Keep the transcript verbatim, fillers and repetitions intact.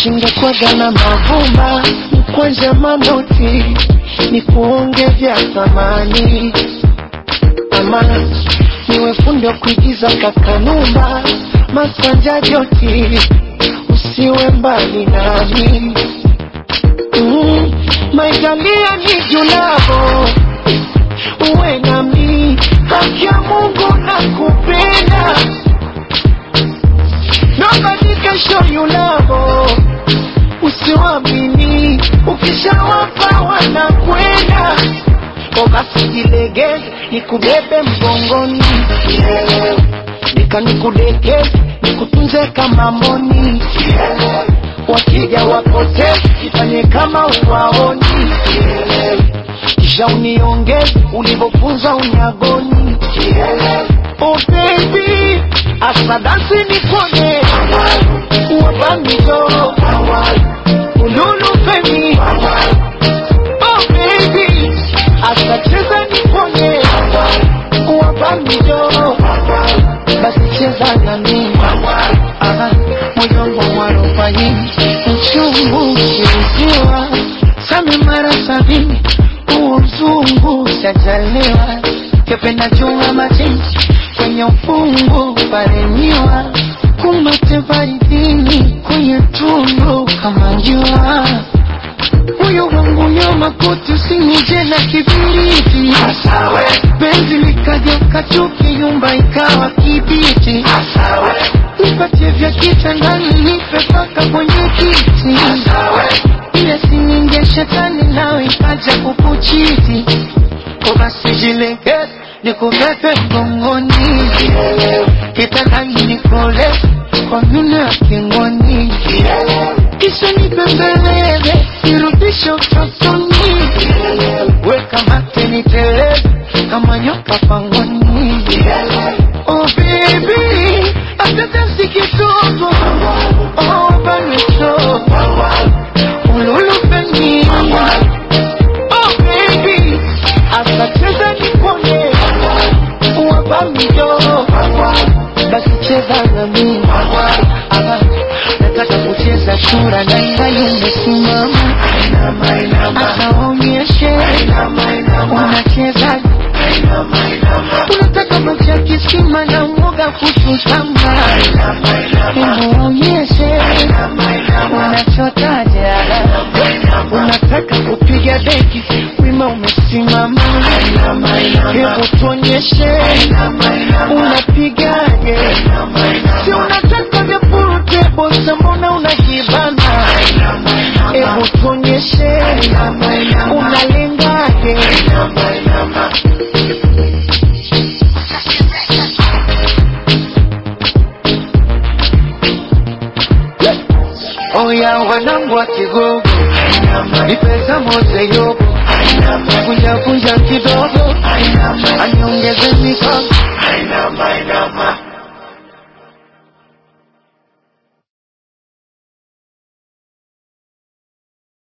Singekwaga na mavumba kwanza manoti ni kuonge vya thamani, ama niwe fundi wa kuigiza kakanumba masanja joti usiwe mbali nami. mm, Maigalia ni julavo uwe nami, haki ya Mungu na kupenda. Nobody can show you love, usiwamini ukishawapa wanakwenda. O basi jilegeze nikubebe mgongoni, nika nikudekeze nikutunze kama mboni. Wakija wapote ifanye kama uwaoni, kisha uniongeze ulivofunza unyagoni. Oh baby, asadasi nikone uwabamizo ululu femi. Oh baby, asacheza nikone uwabamizo basi cheza na mimi. Aha, moyo warobaini mchungu kiziwa same mara sabini uo mzungu sajalewa kependa chunga matini kwenye ufungu parenyiwa kumate baridini kwenye tundu kama njua. Moyo wangu nyoma kote usinije na kibiriti, asawe benzi likaja kachuki yumba ikawa kibiti, asawe nipatie vya kitandani nipe paka kwenye kiti, asawe ile sininge shetani nawe ikaja kukuchiti. Kwa basi jilegeze nikubebe mgongoni, kitandani nikole kwa mune ya kingoni, kisha nipembeleze nirudishe utotoni, weka mate niteleze kama nyoka pangoni. Oh baby, akatasi kidogo, oh banucho ululu feni. Oh baby, akacheza nikone uwabamijo basi cheza na mimi. Aha, nataka kucheza shura na ingali umesimama, asa onyeshe unacheza. Unataka maji ya kisima na mwoga kututama, hebu onyeshe unachotaja. Unataka kupiga deki wima umesimama, hebu tuonyeshe unapigaje. Si unataka vya purute bosa mbona unajibana, hebu tuonyeshe unalengaje. Oya wanangu wa Kigogo, nipeza moze yobo, kuja kuja